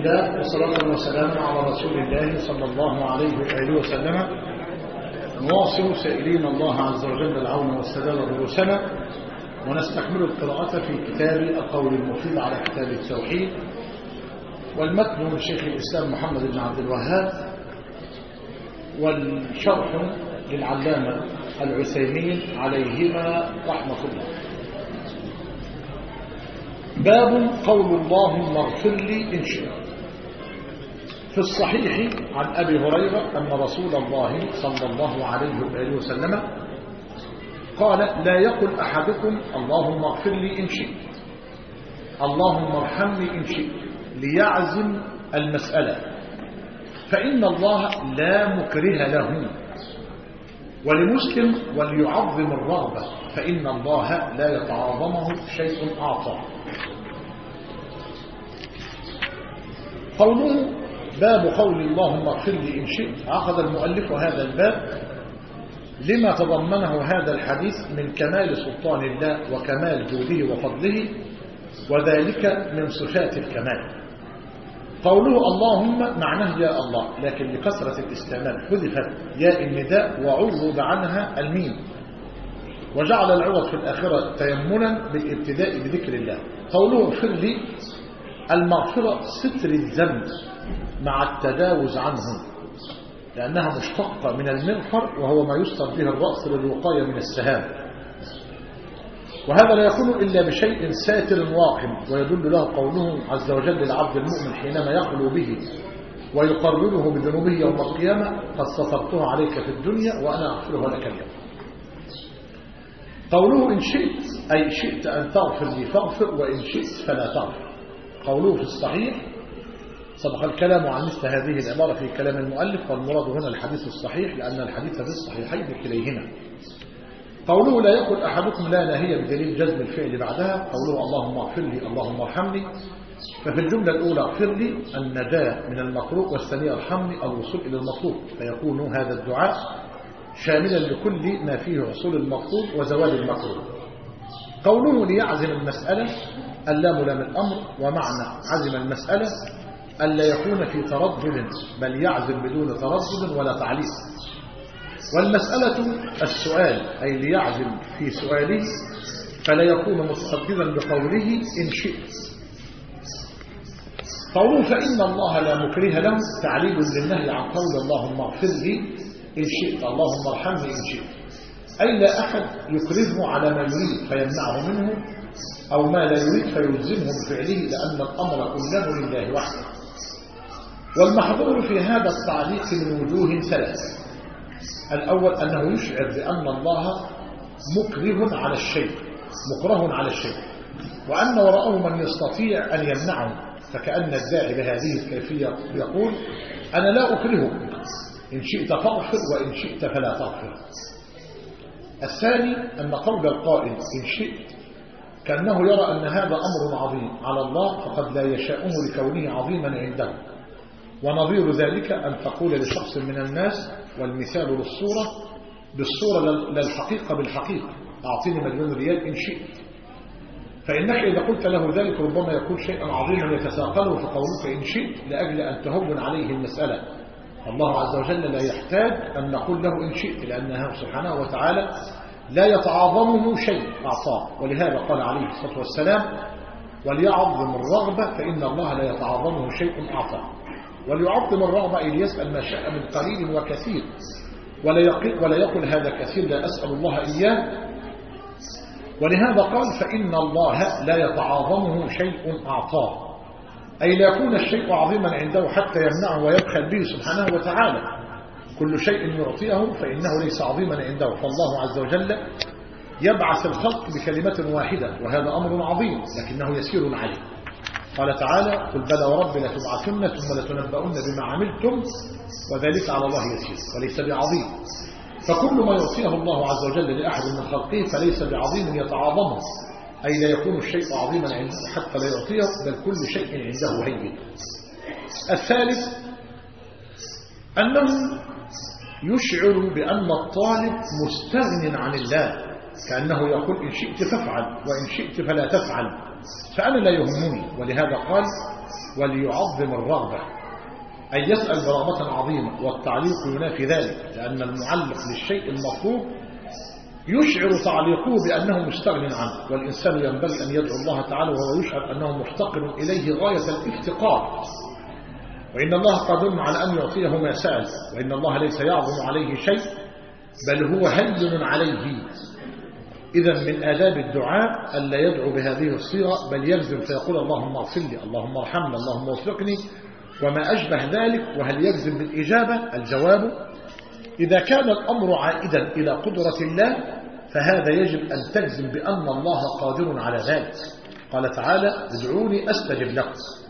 الله والصلاة والسلام على رسول الله صلى الله عليه وآله وسلم. نواصل سائلين الله عز وجل العون والسداد دروسنا، ونستكمل القراءة في كتاب القول المفيد على كتاب التوحيد، والمتن من شيخ الإسلام محمد بن عبد الوهاب، والشرح للعلامة العثيمين عليهما رحمة الله. باب قول اللهم اغفر لي إن شئت. في الصحيح عن أبي هريرة أن رسول الله صلى الله عليه وآله وسلم قال: لا يقل أحدكم اللهم اغفر لي إن شئت، اللهم ارحمني إن شئت، ليعزم المسألة، فإن الله لا مكره له. ولمسلم: وليعظم الرغبة، فإن الله لا يتعاظمه شيء أعطى. قوله باب قول اللهم اغفر لي إن شئت، عقد المؤلف هذا الباب لما تضمنه هذا الحديث من كمال سلطان الله وكمال جوده وفضله، وذلك من صفات الكمال. قوله اللهم معناه يا الله، لكن لكثرة الاستعمال حذفت ياء النداء وعوض عنها الميم، وجعل العوض في الآخرة تيمنا بالابتداء بذكر الله. قوله اغفر لي، المغفرة ستر الذنب مع التجاوز عنه، لأنها مشتقة من المغفر، وهو ما يستر به الرأس للوقاية من السهام، وهذا لا يكون إلا بشيء ساتر واقم، ويدل له قوله عز وجل للعبد المؤمن حينما يخلو به ويقرره بذنوبه يوم القيامة: قد سترتها عليك في الدنيا وأنا أغفرها لك اليوم. قوله إن شئت، أي شئت أن تغفر لي فاغفر، وإن شئت فلا تغفر. قوله في الصحيح، سبق الكلام عن مثل هذه العبارة في كلام المؤلف، والمراد هنا الحديث الصحيح، لأن الحديث في الصحيحين كليهما. قوله لا يقل أحدكم لا ناهية بدليل جزم الفعل بعدها. قوله اللهم اغفر لي، اللهم ارحمني، ففي الجملة الأولى اغفر لي النجاة من المكروه، والثانية ارحمني الوصول إلى المطلوب، فيكون هذا الدعاء شاملا لكل ما فيه حصول المطلوب وزوال المكروه. قوله ليعزم المسألة، اللام لام الأمر، ومعنى عزم المسألة ألا يكون في تردد، بل يعزم بدون تردد ولا تعليق. والمسألة السؤال، أي ليعزم في سؤاله، فلا يكون مترددا بقوله إن شئت. قوله فإن الله لا مكره له، تعليل للنهي عن قول اللهم اغفر لي إن شئت، اللهم ارحمني إن شئت، أي لا أحد يكرهه على ما يريد فيمنعه منه، أو ما لا يريد فيلزمه بفعله، لأن الأمر كله لله وحده. والمحظور في هذا التعليق من وجوه ثلاث: الأول أنه يشعر بأن الله مكره على الشيء، مكره على الشيء، وأن وراءه من يستطيع أن يمنعه، فكأن الداعي بهذه الكيفية يقول أنا لا أكرهك، إن شئت فاغفر وإن شئت فلا تغفر. الثاني أن قول القائل إن شئت كأنه يرى أن هذا أمر عظيم على الله، فقد لا يشاءه لكونه عظيما عنده. ونظير ذلك أن تقول لشخص من الناس، والمثال للصورة بالصورة للحقيقة بالحقيقة: أعطيني مليون ريال إن شئت. فإنك إذا قلت له ذلك ربما يكون شيئا عظيما يتساقله في قولك إن شئت، لأجل أن تهون عليه المسألة. الله عز وجل لا يحتاج أن نقول له إن شئت، لأنه سبحانه وتعالى لا يتعاظمه شيء أعطاه. ولهذا قال عليه الصلاة والسلام: وليعظم الرغبة، فإن الله لا يتعاظمه شيء أعطاه. وليعظم الرغبة، أي ليسأل ما شاء من قليل وكثير، ولا يقل هذا كثير لا أسأل الله إياه. ولهذا قال فإن الله لا يتعاظمه شيء أعطاه، أي لا يكون الشيء عظيما عنده حتى يمنعه ويبخل به سبحانه وتعالى. كل شيء يعطيه فإنه ليس عظيما عنده، فالله عز وجل يبعث الخلق بكلمة واحدة، وهذا أمر عظيم لكنه يسير عليه. قال تعالى: قل بلى ورب لتبعثن ثم لتنبؤن بما عملتم وذلك على الله يسير، وليس بعظيم. فكل ما يعطيه الله عز وجل لأحد من خلقه فليس بعظيم يتعاظمه، أي لا يكون الشيء عظيما عنده حتى لا يعطيه، بل كل شيء عنده هين. الثالث أنه يشعر بأن الطالب مستغن عن الله، كأنه يقول إن شئت فافعل وإن شئت فلا تفعل، فأنا لا يهمني. ولهذا قال وليعظم الرغبة، أن يسأل برغبة عظيمة، والتعليق ينافي ذلك، لأن المعلق للشيء المطلوب يشعر تعليقه بأنه مستغن عنه، والإنسان ينبغي أن يدعو الله تعالى وهو يشعر أنه مفتقر إليه غاية الافتقار، وإن الله قادر على أن يعطيه ما سأل، وإن الله ليس يعظم عليه شيء بل هو هين عليه. إذا من آداب الدعاء ألا يدعو بهذه الصيغة، بل يجزم فيقول اللهم اغفر لي، اللهم ارحمني، اللهم وفقني، وما أشبه ذلك. وهل يجزم بالإجابة؟ الجواب: إذا كان الأمر عائدا إلى قدرة الله فهذا يجب أن تجزم بأن الله قادر على ذلك. قال تعالى: ادعوني أستجب لكم.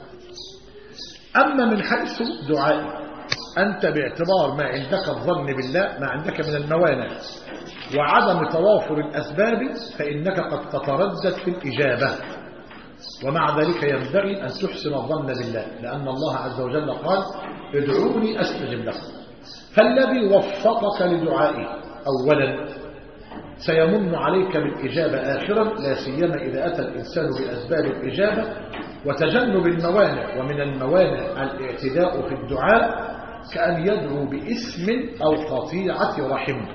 أما من حيث دعائي أنت باعتبار ما عندك الظن بالله، ما عندك من الموانع وعدم توافر الأسباب، فإنك قد تتردد في الإجابة، ومع ذلك ينبغي أن تحسن الظن بالله، لأن الله عز وجل قال: ادعوني أستجب لكم. فالذي وفقك لدعائه أولا سيمن عليك بالإجابة آخرا، لا سيما إذا أتى الإنسان بأسباب الإجابة وتجنب الموانع. ومن الموانع الاعتداء في الدعاء، كأن يدعو باسم أو قطيعة رحم،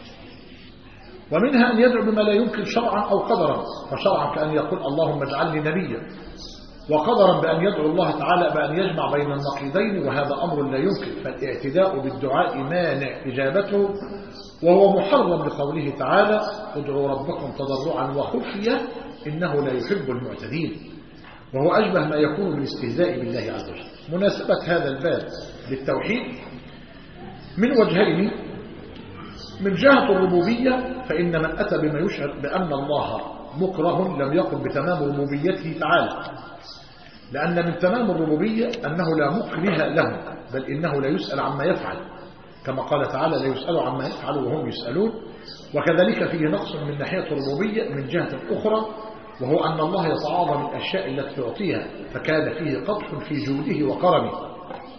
ومنها أن يدعو بما لا يمكن شرعا أو قدرا. فشرعا كأن يقول اللهم اجعلني نبيا، وقدرا بأن يدعو الله تعالى بأن يجمع بين النقيضين، وهذا أمر لا يمكن. فالاعتداء بالدعاء مانع إجابته، وهو محرم لقوله تعالى: ادعوا ربكم تضرعا وخفية إنه لا يحب المعتدين، وهو أشبه ما يكون بالاستهزاء بالله عز وجل. مناسبة هذا الباب للتوحيد من وجهين: من جهة الربوبية، فإن من أتى بما يشعر بأن الله مكره لم يقم بتمام ربوبيته تعالى، لأن من تمام الربوبية أنه لا مكره له، بل إنه لا يسأل عما يفعل، كما قال تعالى: لا يسأل عما يفعل وهم يسألون. وكذلك فيه نقص من ناحية الربوبية من جهة أخرى، وهو أن الله يتعاظم الأشياء التي تعطيها، فكان فيه قدح في جوده وكرمه.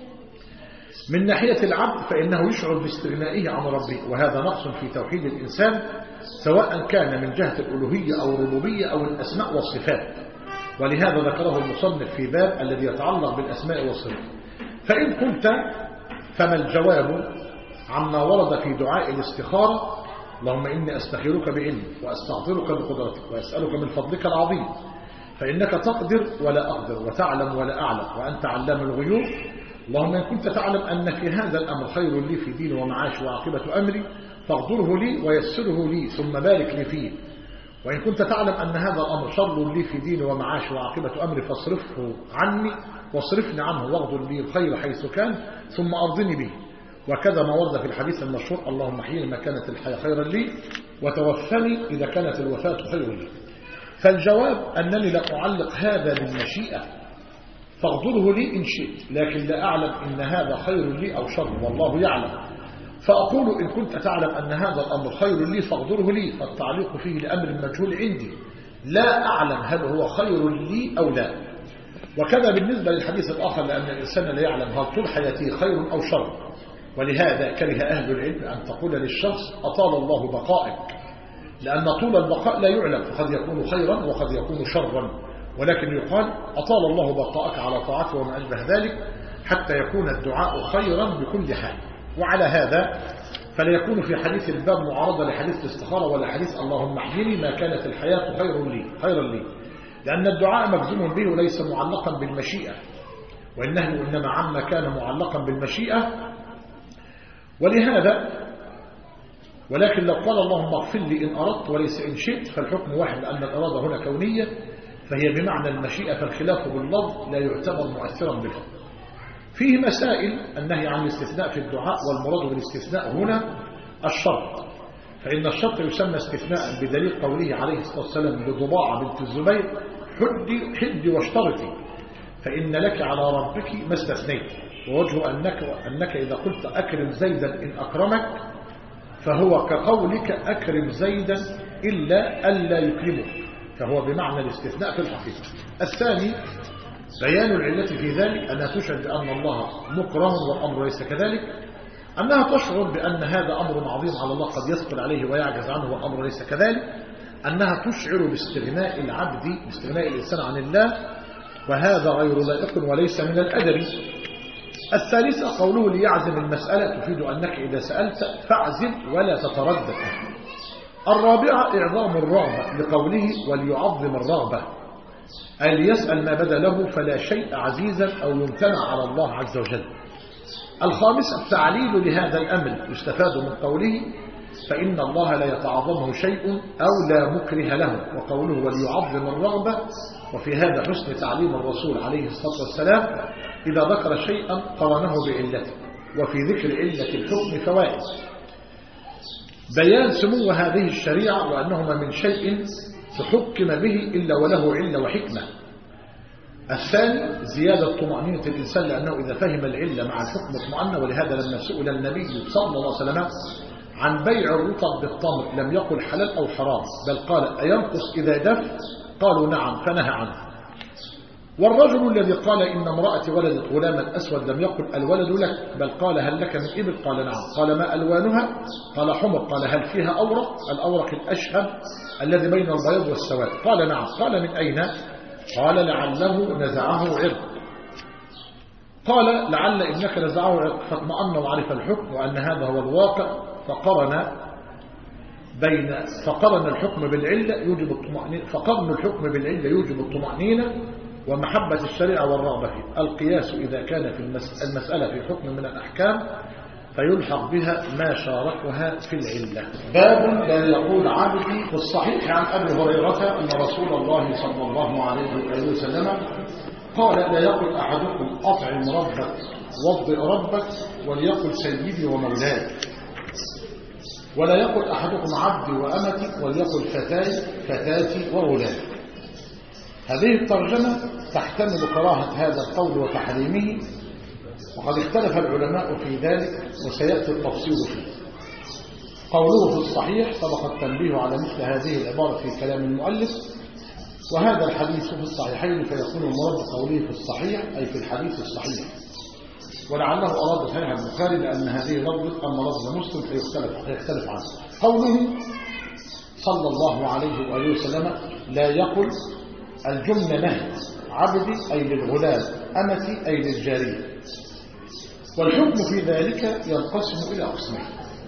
من ناحية العبد فإنه يشعر باستغنائه عن ربه، وهذا نقص في توحيد الإنسان، سواء كان من جهة الألوهية أو الربوبية أو الأسماء والصفات. ولهذا ذكره المصنف في باب الذي يتعلق بالأسماء والصفات. فإن قلت فما الجواب عما ورد في دعاء الاستخارة: اللهم إني أستخيرك بعلمك وأستغفرك بقدرتك وأسألك من فضلك العظيم، فإنك تقدر ولا أقدر وتعلم ولا أعلم وأنت علام الغيوب. اللهم إن كنت تعلم أن في هذا الأمر خير لي في دين ومعاش وعاقبة أمري فاقدره لي ويسره لي ثم بارك لي فيه، وإن كنت تعلم أن هذا الأمر شر لي في دين ومعاش وعاقبة أمري فاصرفه عني واصرفني عنه واغفر لي الخير حيث كان ثم أرضني به. وكذا ما ورد في الحديث المشهور: اللهم احيني ما كانت الحياة خيرا لي وتوفني إذا كانت الوفاة خيرا لي. فالجواب أنني لا أعلق هذا بالمشيئة فاغفره لي إن شئت، لكن لا أعلم إن هذا خير لي أو شر، والله يعلم. فأقول إن كنت تعلم أن هذا الأمر خير لي فاغفره لي، فالتعليق فيه لأمر مجهول عندي، لا أعلم هل هو خير لي أو لا. وكذا بالنسبة للحديث الآخر: لأن الإنسان لا يعلم هل طول حياته خير أو شر. ولهذا كره أهل العلم أن تقول للشخص أطال الله بقائك، لأن طول البقاء لا يعلم، فقد يكون خيرا وقد يكون شرا، ولكن يقال أطال الله بقاءك على طاعته وما أشبه ذلك، حتى يكون الدعاء خيرا بكل حال. وعلى هذا فلا يكون في حديث الباب معارضة لحديث الاستخارة ولا حديث اللهم احيني ما كانت الحياة خيرا لي، لأن الدعاء مجزوم به وليس معلقا بالمشيئة، والنهي إنما عما كان معلقا بالمشيئة. ولهذا ولكن لو قال اللهم اغفر لي إن أردت وليس إن شئت فالحكم واحد، لأن الإرادة هنا كونية فهي بمعنى المشيئة، فالخلاف باللفظ لا يعتبر مؤثرا بالحكم. فيه مسائل: النهي عن الاستثناء في الدعاء، والمراد بالاستثناء هنا الشرط، فإن الشرط يسمى استثناء بدليل قوله عليه الصلاة والسلام لضباعة بنت الزبير: حدي واشترطي فإن لك على ربك ما استثنيت. ووجه أنك إذا قلت أكرم زيدا إن أكرمك فهو كقولك أكرم زيدا إلا ألا يكرمك، فهو بمعنى الاستثناء في الحقيقة. الثاني بيان العلة في ذلك: أنها تشعر بأن الله مكره والأمر ليس كذلك، أنها تشعر بأن هذا أمر عظيم على الله قد يثقل عليه ويعجز عنه والأمر ليس كذلك، أنها تشعر باستغناء العبد، باستغناء الإنسان عن الله، وهذا غير لائق وليس من الأدب. الثالثة قوله ليعزم المسألة تفيد أنك إذا سألت فاعزم ولا تتردد. الرابعة إعظام الرغبة لقوله وليعظم الرغبة، أي ليسأل ما بدا له فلا شيء عزيزا أو يمتنع على الله عز وجل. الخامسة التعليل لهذا الأمر يستفاد من قوله فإن الله لا يتعظمه شيء أو لا مكره له، وقوله وليعظم الرغبة، وفي هذا حسن تعليم الرسول عليه الصلاة والسلام إذا ذكر شيئا قرنه بعلته، وفي ذكر علة الحكم فوائد: بيان سمو هذه الشريعة وأنهما من شيء تحكم به إلا وله علة وحكمة. الثاني زيادة طمأنينة الإنسان لأنه إذا فهم العلة مع الحكم اطمأن، ولهذا لما سئل النبي صلى الله عليه وسلم عن بيع الرطب بالتمر لم يقل حلال أو حرام، بل قال أينقص إذا دف؟ قالوا نعم، فنهى عنه. والرجل الذي قال إن امرأتي ولدت غلاما أسود لم يقل الولد لك، بل قال هل لك من إبل؟ قال نعم. قال ما ألوانها؟ قال حمر. قال هل فيها أورق؟ الأورق الأشهب الذي بين البياض والسواد. قال نعم. قال من أين؟ قال لعله نزعه عرق. قال لعل ابنك نزعه عرق، فاطمأن وعرف الحكم وأن هذا هو الواقع، فقرن الحكم بالعلة يوجب الطمأنينة، فقرن الحكم بالعلة يوجب الطمأنينة ومحبة الشريعة والرغبة فيه. القياس إذا كان في المسألة في حكم من الأحكام فيلحق بها ما شاركها في العلة. باب لا يقول عبدي. في الصحيح عن أبي هريرة أن رسول الله صلى الله عليه وسلم قال لا يقل أحدكم أطعم ربك وضئ ربك وليقل سيدي ومولاي، ولا يقل أحدكم عبدي وأمتي وليقل فتاتي وغلامي. هذه الترجمة تحتمل كراهة هذا القول وتحريمه، وقد اختلف العلماء في ذلك وسيأتي التفصيل فيه. قوله في الصحيح سبق التنبيه على مثل هذه العبارة في كلام المؤلف، وهذا الحديث في الصحيحين فيكون المراد قوله في الصحيح أي في الحديث الصحيح، ولعله أراد صحيح البخاري لأن هذه لفظة أما لفظ مسلم فيختلف عنه. قوله صلى الله عليه وآله وسلم لا يقل الجملة نهي، عبدي أي للغلام، أمتي أي للجارية. والحكم في ذلك ينقسم إلى قسمين: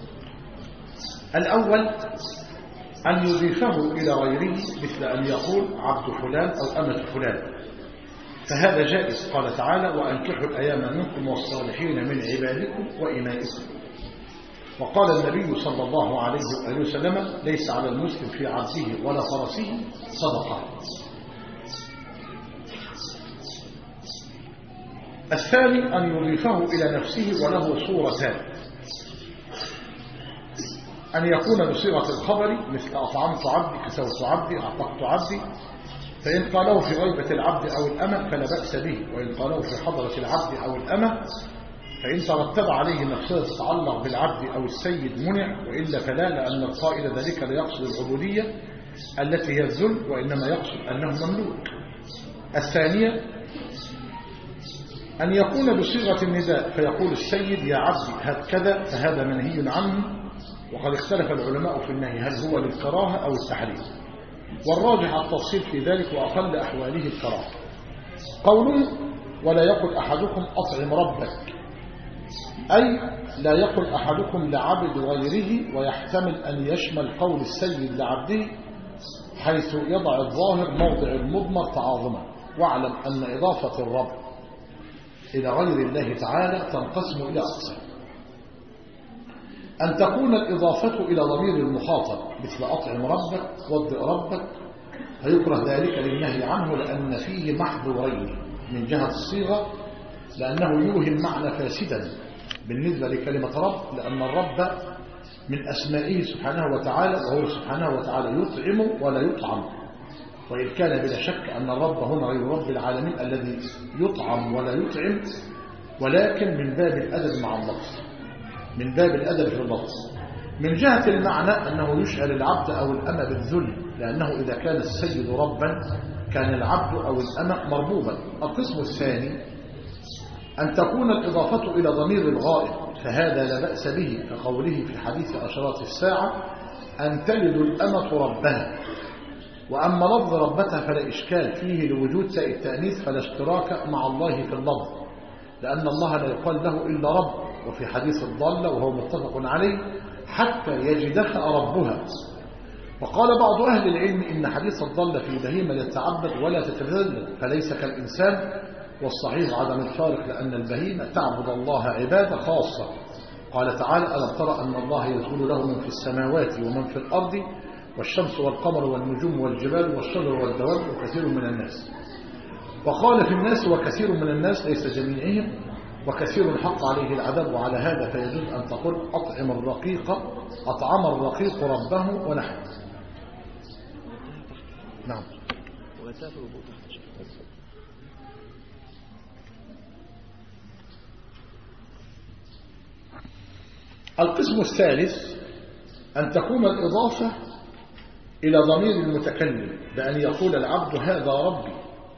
الأول أن يضيفه إلى غيره مثل أن يقول عبد فلان أو أمة فلان، فهذا جائز. قال تعالى وأنكحوا الأيام منكم والصالحين من عبادكم وإمائكم. وقال النبي صلى الله عليه وسلم ليس على المسلم في عبده ولا فرسه صدقة. الثاني أن يضيفه إلى نفسه وله صورتان: أن يكون بصيغة الخبر مثل أطعمت عبدي، كسوت عبدي، أعتقت عبدي، فإن قاله في غيبة العبد أو الأمة فلا بأس به، وإن قاله في حضرة العبد أو الأمة فإن ترتب عليه مفسدة تتعلق بالعبد أو السيد منع، وإلا فلا، لأن القائل ذلك لا يقصد العبودية التي هي الذل، وإنما يقصد أنه مملوك. الثانية أن يكون بصيغة النداء فيقول السيد يا عبدي هات كذا، فهذا منهي عنه، وقد اختلف العلماء في النهي هل هو للكراهة أو التحريم، والراجح التفصيل في ذلك وأقل أحواله الكراهة. قوله ولا يقل أحدكم أطعم ربك، أي لا يقل أحدكم لعبد غيره، ويحتمل أن يشمل قول السيد لعبده حيث يضع الظاهر موضع المضمر تعاظما. واعلم أن إضافة الرب إلى غير الله تعالى تنقسم إلى أقسام: أن تكون الإضافة إلى ضمير المخاطب مثل أطعم ربك وضئ ربك، فيكره ذلك للنهي عنه لأن فيه محظورين من جهة الصيغة، لأنه يوهم معنى فاسدا بالنسبة لكلمة رب، لأن الرب من أسمائه سبحانه وتعالى، وهو سبحانه وتعالى يطعم ولا يطعم، وإن كان بلا شك أن الرب هنا غير رب العالمين الذي يطعم ولا يطعم، ولكن من باب الأدب مع اللفظ، من باب الأدب في اللفظ. من جهة المعنى أنه يشعر العبد أو الأمة بالذل، لأنه إذا كان السيد ربا كان العبد أو الأمة مربوبا. القسم الثاني أن تكون الإضافة إلى ضمير الغائب، فهذا لا بأس به، كقوله في حديث أشراط الساعة أن تلد الأمة ربها، وأما لفظ ربتها فلا إشكال فيه لوجود ساء التأنيث، فلا اشتراك مع الله في اللفظ، لأن الله لا يقال له إلا رب. وفي حديث الضالة وهو متفق عليه حتى يجدك ربها. وقال بعض أهل العلم إن حديث الضالة في البهيمة يتعبد ولا تتذلل فليس كالإنسان، والصحيح عدم الفارق، لأن البهيمة تعبد الله عبادة خاصة. قال تعالى: ألم ترى أن الله يسجد له من في السماوات ومن في الأرض والشمس والقمر والنجوم والجبال والشجر والدواب وكثير من الناس. وقال في الناس وكثير من الناس ليس جميعهم، وكثير حق عليه العذاب. وعلى هذا فيجوز أن تقول أطعم الرقيق ربه ونحن. نعم. القسم الثالث أن تكون الإضافة إلى ضمير المتكلم بأن يقول العبد هذا ربي.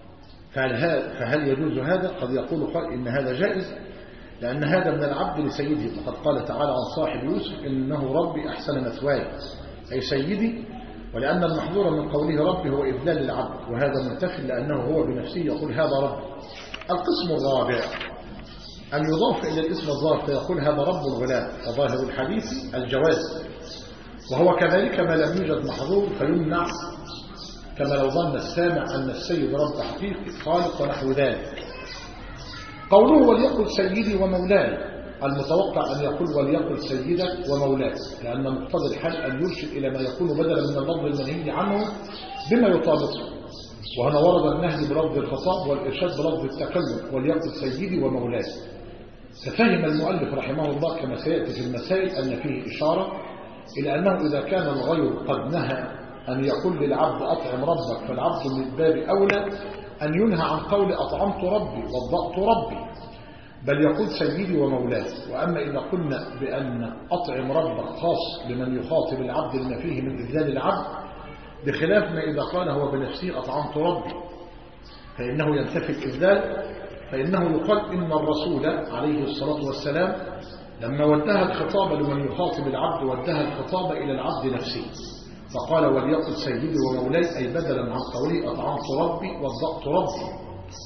فهل يجوز هذا؟ قد يقول قائل إن هذا جائز، لأن هذا من العبد لسيده، فقد قال تعالى عن صاحب يوسف إنه ربي أحسن مثواي، أي سيدي. ولأن المحظور من قوله ربي هو إذلال العبد، وهذا منتفل لأنه هو بنفسه يقول هذا ربي. القسم الرابع أن يضاف إلى الاسم الظاهر فيقول هذا رب الغلام، وظاهر الحديث الجواز، وهو كذلك ما لم يوجد محظور فيمنع، كما لو ظن السامع أن السيد رب حقيقي خالق ونحو ذلك. قوله وليقل سيدي ومولاي، المتوقع أن يقول وليقل سيدك ومولاك، لأن مقتضى الحال أن يرشد إلى ما يكون بدلا من اللفظ المنهي عنه بما يطابقه. وهنا ورد النهي بلفظ الخطاب والإرشاد بلفظ التكلم وليقل سيدي ومولاي. ففهم المؤلف رحمه الله كما سيأتي في المسائل أن فيه إشارة إلى أنه إذا كان الغير قد نهى أن يقول للعبد أطعم ربك، فالعبد من باب أولى أن ينهى عن قول أطعمت ربي وضأت ربي، بل يقول سيدي ومولاي. وأما إذا قلنا بأن أطعم ربك خاص لمن يخاطب العبد لما فيه من إذلال العبد، بخلاف ما إذا قال هو بنفسه أطعمت ربي فإنه ينتفي الإذلال، فإنه يقال إن الرسول عليه الصلاة والسلام لما وجه الخطاب لمن يخاطب العبد وجه الخطاب إلى العبد نفسه، فقال وليقل سيدي ومولاي، أي بدلا عن قوله أطعمت ربي وضأت ربي.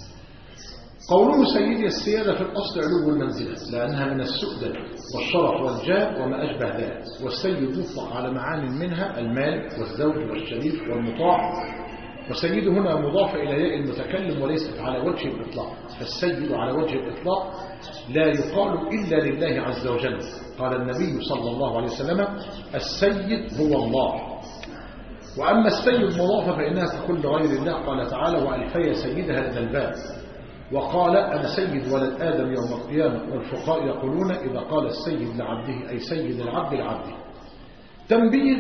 قوله سيدي السيادة في الأصل علو المنزلة، لأنها من السؤدد والشرف والجاه وما أشبه ذلك. والسيد يطلق على معان منها المالك والزوج والشريف والمطاع، وسيد هنا مضاف إلى ياء المتكلم وليست على وجه الإطلاق، فالسيد على وجه الإطلاق لا يقال إلا لله عز وجل. قال النبي صلى الله عليه وسلم السيد هو الله. وأما السيد مضافة فإنها تكون لغير الله، قال تعالى وألفي سيدها لدى الباب. وقال أنا سيد ولد آدم يوم القيامة، والفقهاء يقولون إذا قال السيد لعبده أي سيد العبد لعبده. تنبيه: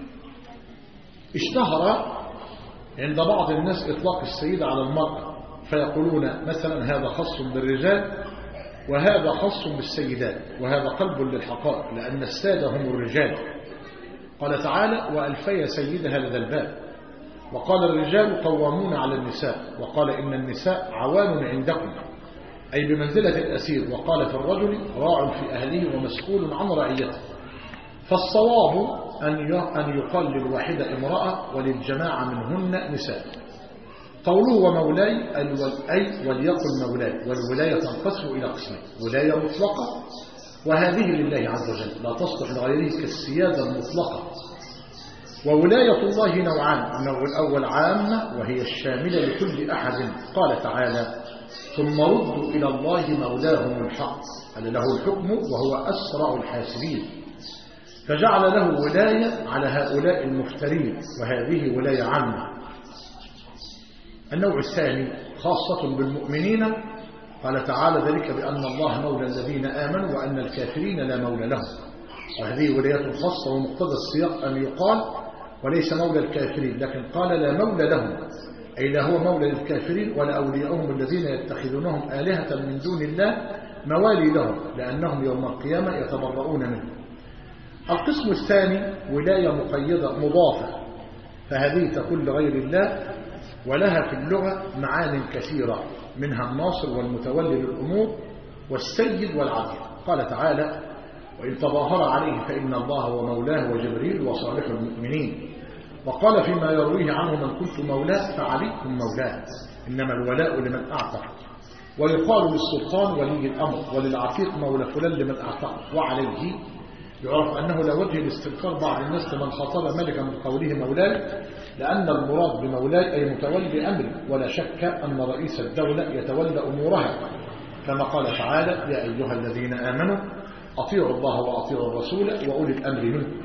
اشتهر عند بعض الناس إطلاق السيد على المرأة، فيقولون مثلا هذا خاص بالرجال وهذا خاص بالسيدات، وهذا قلب للحقائق، لأن السادة هم الرجال. قال تعالى وألفي سيدها لدى الباب. وقال الرجال قوامون على النساء، وقال إن النساء عوان عندكم، أي بمنزلة الأسير. وقال في الرجل راع في أهله ومسؤول عن رعيته. فالصواب أن يقال للواحدة امرأة وللجماعة منهن نساء. قوله ومولاي أي وليقل مولاي. والولاية تنقسم إلى قسمين: ولاية مطلقة وهذه لله عز وجل لا تصلح لغيره كالسيادة المطلقة. وولاية الله نوعان: النوع الأول عامة وهي الشاملة لكل أحد، قال تعالى ثم ردوا إلى الله مولاهم الحق أن له الحكم وهو أسرع الحاسبين، فجعل له ولاية على هؤلاء المفترين، وهذه ولاية عامة. النوع الثاني خاصة بالمؤمنين، قال تعالى ذلك بأن الله مولى الذين آمنوا وأن الكافرين لا مولى لهم، وهذه ولاية خاصة. ومقتضى السياق أن يقال وليس مولى الكافرين، لكن قال لا مولى لهم، أي لا هو مولى للكافرين ولا أولياءهم الذين يتخذونهم آلهة من دون الله موالي لهم، لأنهم يوم القيامة يتبرؤون منه. القسم الثاني ولاية مقيدة مضافة، فهذه تكون لغير الله، ولها في اللغة معان كثيرة، منها الناصر والمتولي للأمور والسيد والعدل. قال تعالى وإن تظاهر عليه فإن الله هو مولاه وجبريل وصالح المؤمنين. وقال فيما يرويه عنه من كنت مولاه فعليكم مولاه، إنما الولاء لمن أعتق. ويقال للسلطان ولي الأمر وللعتيق مولى فلان لمن أعتق. وعليه يعرف أنه لا وجه لاستنكار بعض الناس لمن خاطب ملكا من قوله مولاي، لأن المراد بمولاي أي متولي أمره، ولا شك أن رئيس الدولة يتولى أمورها، كما قال تعالى يا أيها الذين آمنوا أطيعوا الله وأطيعوا الرسول وأولي الأمر منكم.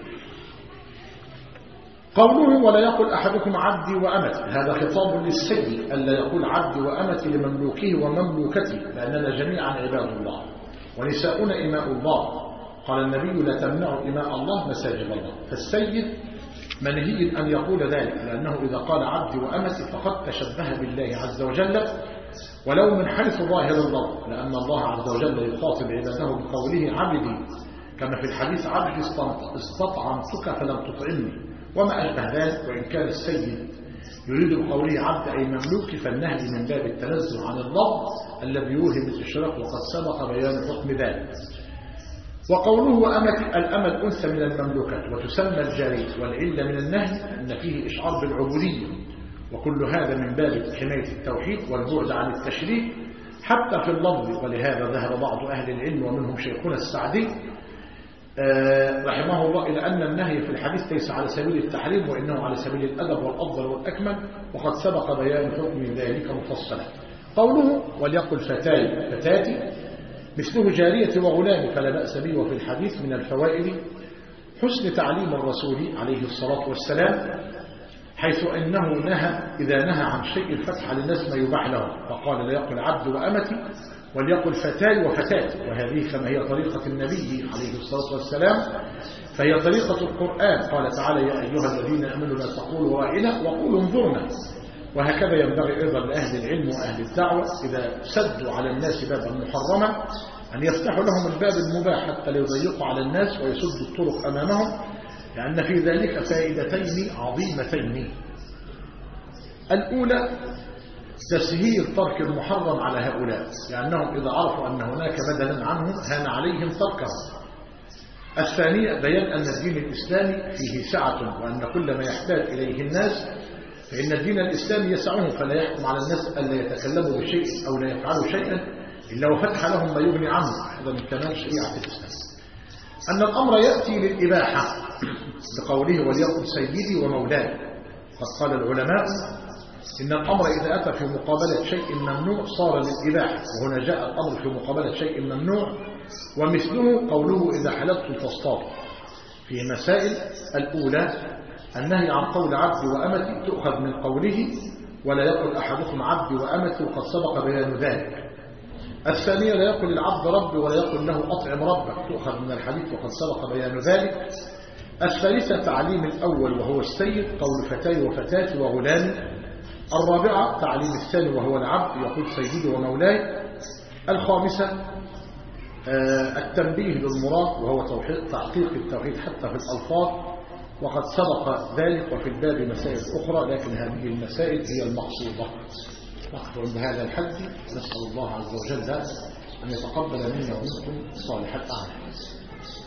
قوله ولا يقل أحدكم عبدي وأمتي، هذا خطاب للسيد ألا يقول عبدي وأمتي لمملوكه ومملوكته، لأننا جميعا عباد الله ونساؤنا إماء الله. قال النبي لا تمنعوا إماء الله مساجد الله. فالسيد منهي أن يقول ذلك، لأنه إذا قال عبدي وأمتي فقد تشبه بالله عز وجل، ولو من حيث ظاهر اللفظ، لأن الله عز وجل يخاطب عباده بقوله عبدي، كما في الحديث عبدي استطعمتك فلم تطعمني وما أشبه ذلك. وإن كان السيد يريد بقوله عبد أي مملوك، فالنهي من باب التنزل عن اللفظ الذي يوهم الإشراك، وقد سبق بيان حكم ذلك. وقوله وأمتي، الأمة الأنثى من المملوكات وتسمى الجارية، والعلة من النهي أن فيه إشعار بالعبودية، وكل هذا من باب حماية التوحيد والبعد عن التشريك حتى في اللفظ. ولهذا ذهب بعض أهل العلم ومنهم شيخنا السعدي رحمه الله إلى أن النهي في الحديث ليس على سبيل التحريم، وإنه على سبيل الأدب والأفضل والأكمل، وقد سبق بيان حكم ذلك مفصلا. قوله وليقل فتاي فتاتي مثله جارية وغلام فلا بأس به. وفي الحديث من الفوائد حسن تعليم الرسول عليه الصلاة والسلام، حيث أنه نهى إذا نهى عن شيء الفتح للناس ما يباح له، فقال لا يقل عبد وأمتي وليقل فتاي وفتاتي. وهذه كما هي طريقة النبي عليه الصلاة والسلام فهي طريقة القرآن. قال تعالى يا أيها الذين آمنوا لا تقولوا رائنا وقولوا انظرنا. وهكذا ينبغي أيضا لأهل العلم وأهل الدعوة إذا سدوا على الناس بابا محرما أن يفتحوا لهم الباب المباح حتى لا يضيقوا على الناس ويسدوا الطرق أمامهم، لأن في ذلك فائدتين عظيمتين. الأولى تسهيل ترك المحرم على هؤلاء، لأنهم إذا عرفوا أن هناك بدلا عنهم هان عليهم تركه. الثانية بيان أن الدين الإسلامي فيه سعة، وأن كل ما يحتاج إليه الناس فإن الدين الإسلامي يسعهم، فلا يحكم على الناس ألا يتكلموا بشيء أو لا يفعلوا شيئا إلا وفتح لهم ما يغني عنه. هذا من كمال شريعة الإسلام. أن الأمر يأتي للإباحة بقوله وليقل سيدي ومولاي. قد قال العلماء إن الأمر إذا أتى في مقابلة شيء ممنوع صار للإباحة، وهنا جاء الأمر في مقابلة شيء ممنوع. ومثله قوله إذا حللتم فاصطادوا. في مسائل الأولى النهي عن قول عبدي وأمتي تؤخذ من قوله ولا يقل أحدكم عبدي وأمتي، وقد سبق بيان ذلك. الثانية لا يقل العبد ربي ولا يقل له أطعم ربك، تؤخذ من الحديث وقد سبق بيان ذلك. الثالثة تعليم الأول وهو السيد قول فتاي وفتاتي وغلام. الرابعة تعليم الثاني وهو العبد يقول سيدي ومولاي. الخامسة التنبيه للمراد وهو تحقيق التوحيد حتى في الألفاظ، وقد سبق ذلك وفي الباب مسائل أخرى، لكن هذه المسائل هي المقصودة. نقف عند هذا الحد، نسأل الله عز وجل أن يتقبل منا ومنكم صالح الأعمال.